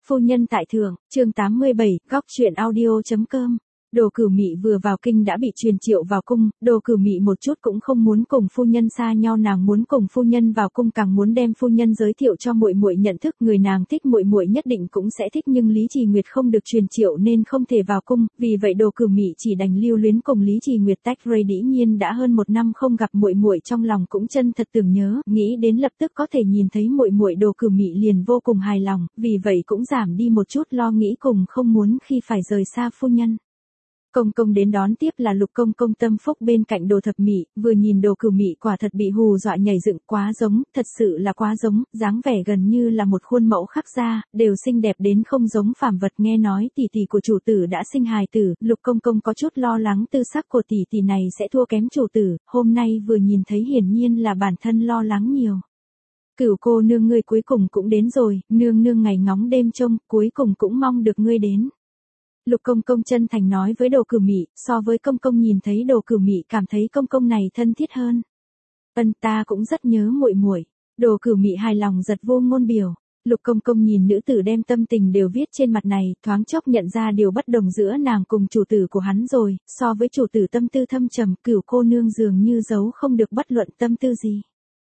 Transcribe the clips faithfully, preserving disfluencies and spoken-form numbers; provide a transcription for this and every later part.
Phu nhân tại thượng, chương tám mươi bảy, góc truyện audio.com. Đồ Cửu Mị vừa vào kinh đã bị truyền triệu vào cung, Đồ Cửu Mị một chút cũng không muốn cùng phu nhân xa nhau, nàng muốn cùng phu nhân vào cung, càng muốn đem phu nhân giới thiệu cho muội muội nhận thức, người nàng thích muội muội nhất định cũng sẽ thích, nhưng Lý Trì Nguyệt không được truyền triệu nên không thể vào cung, vì vậy Đồ Cửu Mị chỉ đành lưu luyến cùng Lý Trì Nguyệt tách rời. Dĩ nhiên đã hơn một năm không gặp muội muội, trong lòng cũng chân thật tưởng nhớ, nghĩ đến lập tức có thể nhìn thấy muội muội, Đồ Cửu Mị liền vô cùng hài lòng, vì vậy cũng giảm đi một chút lo nghĩ cùng không muốn khi phải rời xa phu nhân. Công công đến đón tiếp là Lục công công Tâm Phúc bên cạnh Đồ Thập Mị, vừa nhìn Đồ Cửu Mị quả thật bị hù dọa nhảy dựng, quá giống, thật sự là quá giống, dáng vẻ gần như là một khuôn mẫu khắc ra, đều xinh đẹp đến không giống phàm vật. Nghe nói tỷ tỷ của chủ tử đã sinh hài tử, Lục công công có chút lo lắng tư sắc của tỷ tỷ này sẽ thua kém chủ tử, hôm nay vừa nhìn thấy hiển nhiên là bản thân lo lắng nhiều. Cửu cô nương, ngươi cuối cùng cũng đến rồi, nương nương ngày ngóng đêm trông, cuối cùng cũng mong được ngươi đến. Lục công công chân thành nói với Đồ Cửu Mị, so với công công nhìn thấy Đồ Cửu Mị cảm thấy công công này thân thiết hơn. Ân, ta cũng rất nhớ muội muội. Đồ Cửu Mị hài lòng giật vô ngôn biểu. Lục công công nhìn nữ tử đem tâm tình đều viết trên mặt này, thoáng chốc nhận ra điều bất đồng giữa nàng cùng chủ tử của hắn rồi, so với chủ tử tâm tư thâm trầm, Cửu cô nương dường như giấu không được bất luận tâm tư gì.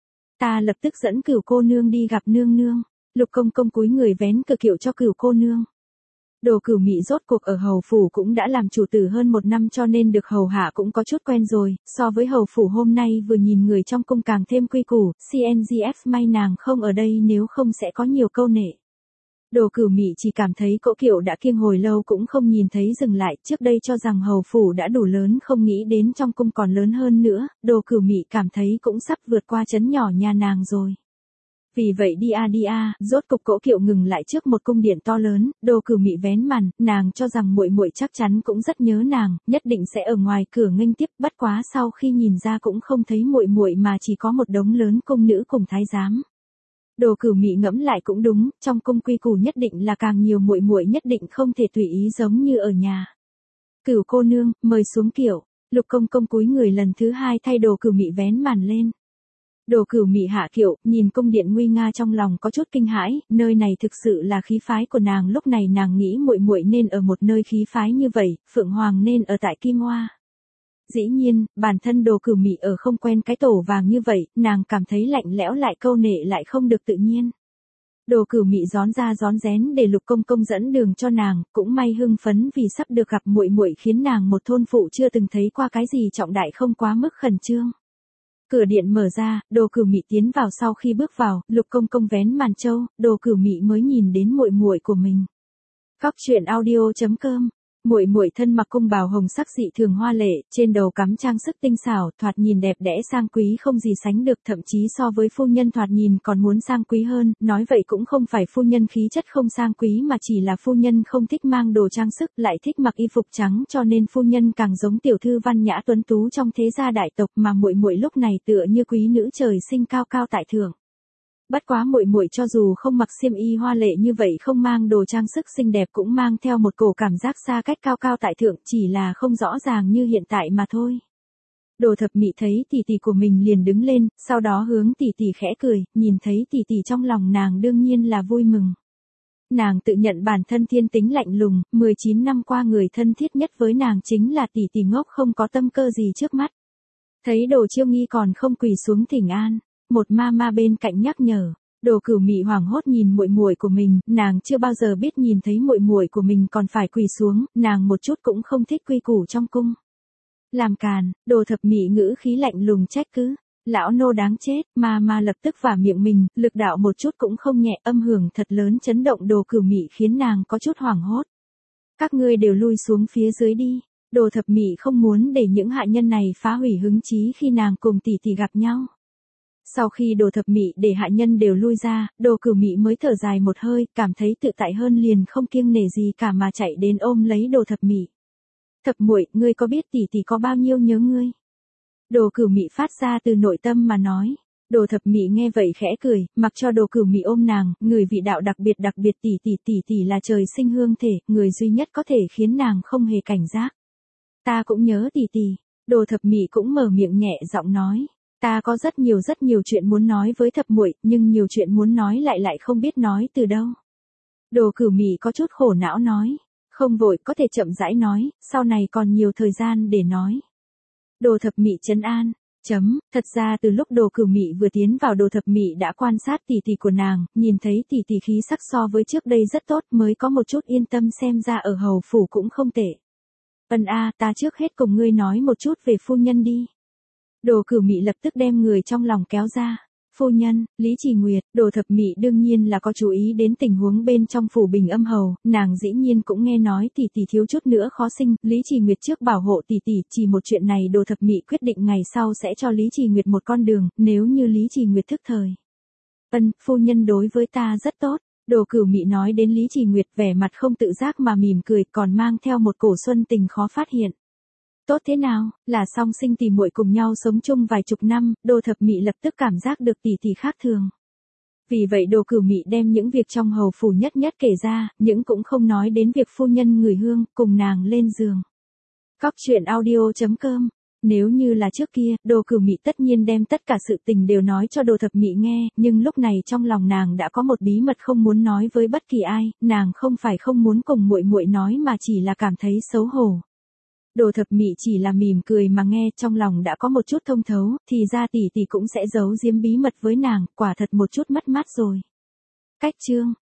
Ta lập tức dẫn Cửu cô nương đi gặp nương nương. Lục công công cúi người vén cờ kiệu cho Cửu cô nương. Đồ Cửu Mị rốt cuộc ở hầu phủ cũng đã làm chủ tử hơn một năm, cho nên được hầu hạ cũng có chút quen rồi, so với hầu phủ hôm nay vừa nhìn người trong cung càng thêm quy củ, cngf may nàng không ở đây nếu không sẽ có nhiều câu nệ. Đồ Cửu Mị chỉ cảm thấy cỗ kiệu đã kiêng hồi lâu cũng không nhìn thấy dừng lại, trước đây cho rằng hầu phủ đã đủ lớn không nghĩ đến trong cung còn lớn hơn nữa, Đồ Cửu Mị cảm thấy cũng sắp vượt qua trấn nhỏ nhà nàng rồi. Vì vậy đi a đi a, rốt cục cỗ kiệu ngừng lại trước một cung điện to lớn, Đồ Cửu Mị vén màn, nàng cho rằng muội muội chắc chắn cũng rất nhớ nàng, nhất định sẽ ở ngoài cửa nghênh tiếp, bất quá sau khi nhìn ra cũng không thấy muội muội mà chỉ có một đống lớn cung nữ cùng thái giám. Đồ Cửu Mị ngẫm lại cũng đúng, trong cung quy củ nhất định là càng nhiều muội muội nhất định không thể tùy ý giống như ở nhà. Cửu cô nương, mời xuống kiệu. Lục công công cúi người lần thứ hai thay Đồ Cửu Mị vén màn lên. Đồ Cửu Mị hạ kiệu, nhìn cung điện nguy nga trong lòng có chút kinh hãi, nơi này thực sự là khí phái của nàng, lúc này nàng nghĩ muội muội nên ở một nơi khí phái như vậy, Phượng Hoàng nên ở tại Kim Hoa. Dĩ nhiên, bản thân Đồ Cửu Mị ở không quen cái tổ vàng như vậy, nàng cảm thấy lạnh lẽo lại câu nệ lại không được tự nhiên. Đồ Cửu Mị rón ra rón rén để Lục công công dẫn đường cho nàng, cũng may hưng phấn vì sắp được gặp muội muội khiến nàng một thôn phụ chưa từng thấy qua cái gì trọng đại không quá mức khẩn trương. Cửa điện mở ra, Đồ Cửu Mị tiến vào, sau khi bước vào, Lục công công vén màn trâu, Đồ Cửu Mị mới nhìn đến muội muội của mình. Góc truyện audio.com. Muội muội thân mặc cung bào hồng sắc dị thường hoa lệ, trên đầu cắm trang sức tinh xảo, thoạt nhìn đẹp đẽ sang quý không gì sánh được, thậm chí so với phu nhân thoạt nhìn còn muốn sang quý hơn, nói vậy cũng không phải phu nhân khí chất không sang quý mà chỉ là phu nhân không thích mang đồ trang sức, lại thích mặc y phục trắng, cho nên phu nhân càng giống tiểu thư văn nhã tuấn tú trong thế gia đại tộc, mà muội muội lúc này tựa như quý nữ trời sinh cao cao tại thượng. Bất quá muội muội cho dù không mặc xiêm y hoa lệ như vậy, không mang đồ trang sức xinh đẹp, cũng mang theo một cổ cảm giác xa cách cao cao tại thượng, chỉ là không rõ ràng như hiện tại mà thôi. Đồ Thập Mị thấy tỷ tỷ của mình liền đứng lên, sau đó hướng tỷ tỷ khẽ cười, nhìn thấy tỷ tỷ trong lòng nàng đương nhiên là vui mừng. Nàng tự nhận bản thân thiên tính lạnh lùng, mười chín năm qua người thân thiết nhất với nàng chính là tỷ tỷ ngốc không có tâm cơ gì trước mắt. Thấy Đồ Chiêu Nghi còn không quỳ xuống thỉnh an, một ma ma bên cạnh nhắc nhở. Đồ Cửu Mị hoảng hốt nhìn muội muội của mình, nàng chưa bao giờ biết nhìn thấy muội muội của mình còn phải quỳ xuống, nàng một chút cũng không thích quy củ trong cung. Làm càn, Đồ Thập Mị ngữ khí lạnh lùng trách cứ, lão nô đáng chết, ma ma lập tức vả miệng mình, lực đạo một chút cũng không nhẹ, âm hưởng thật lớn chấn động Đồ Cửu Mị khiến nàng có chút hoảng hốt. Các ngươi đều lui xuống phía dưới đi. Đồ Thập Mị không muốn để những hạ nhân này phá hủy hứng chí khi nàng cùng tỷ tỷ gặp nhau. Sau khi Đồ Thập Mị để hạ nhân đều lui ra, Đồ Cửu Mị mới thở dài một hơi, cảm thấy tự tại hơn liền không kiêng nể gì cả mà chạy đến ôm lấy Đồ Thập Mị. Thập muội, ngươi có biết tỷ tỷ có bao nhiêu nhớ ngươi? Đồ Cửu Mị phát ra từ nội tâm mà nói. Đồ Thập Mị nghe vậy khẽ cười, mặc cho Đồ Cửu Mị ôm nàng, người vị đạo đặc biệt đặc biệt, tỷ tỷ tỷ tỷ là trời sinh hương thể, người duy nhất có thể khiến nàng không hề cảnh giác. Ta cũng nhớ tỷ tỷ. Đồ Thập Mị cũng mở miệng nhẹ giọng nói. Ta có rất nhiều rất nhiều chuyện muốn nói với thập muội, nhưng nhiều chuyện muốn nói lại lại không biết nói từ đâu. Đồ Cửu Mị có chút khổ não nói. Không vội, có thể chậm rãi nói, sau này còn nhiều thời gian để nói. Đồ Thập Mị trấn an. Chấm, thật ra từ lúc Đồ Cửu Mị vừa tiến vào Đồ Thập Mị đã quan sát tỷ tỷ của nàng, nhìn thấy tỷ tỷ khí sắc so với trước đây rất tốt mới có một chút yên tâm xem ra ở hầu phủ cũng không tệ. Ân a, ta trước hết cùng ngươi nói một chút về phu nhân đi. Đồ Cửu Mị lập tức đem người trong lòng kéo ra. Phu nhân, Lý Trì Nguyệt, Đồ Thập Mị đương nhiên là có chú ý đến tình huống bên trong phủ Bình Âm Hầu, nàng dĩ nhiên cũng nghe nói tỷ tỷ thiếu chút nữa khó sinh, Lý Trì Nguyệt trước bảo hộ tỷ tỷ, chỉ một chuyện này Đồ Thập Mị quyết định ngày sau sẽ cho Lý Trì Nguyệt một con đường, nếu như Lý Trì Nguyệt thức thời. Ân, phu nhân đối với ta rất tốt. Đồ Cửu Mị nói đến Lý Trì Nguyệt vẻ mặt không tự giác mà mỉm cười, còn mang theo một cổ xuân tình khó phát hiện. Tốt thế nào, là song sinh tỷ muội cùng nhau sống chung vài chục năm, Đồ Thập Mị lập tức cảm giác được tỷ tỷ khác thường. Vì vậy Đồ Cửu Mị đem những việc trong hầu phủ nhất nhất kể ra, những cũng không nói đến việc phu nhân người hương, cùng nàng lên giường. Góc truyện audio chấm com. Nếu như là trước kia, Đồ Cửu Mị tất nhiên đem tất cả sự tình đều nói cho Đồ Thập Mị nghe, nhưng lúc này trong lòng nàng đã có một bí mật không muốn nói với bất kỳ ai, nàng không phải không muốn cùng muội muội nói mà chỉ là cảm thấy xấu hổ. Đồ Thập Mị chỉ là mỉm cười mà nghe, trong lòng đã có một chút thông thấu, thì ra tỷ tỷ cũng sẽ giấu giếm bí mật với nàng, quả thật một chút mất mát rồi. Cách chương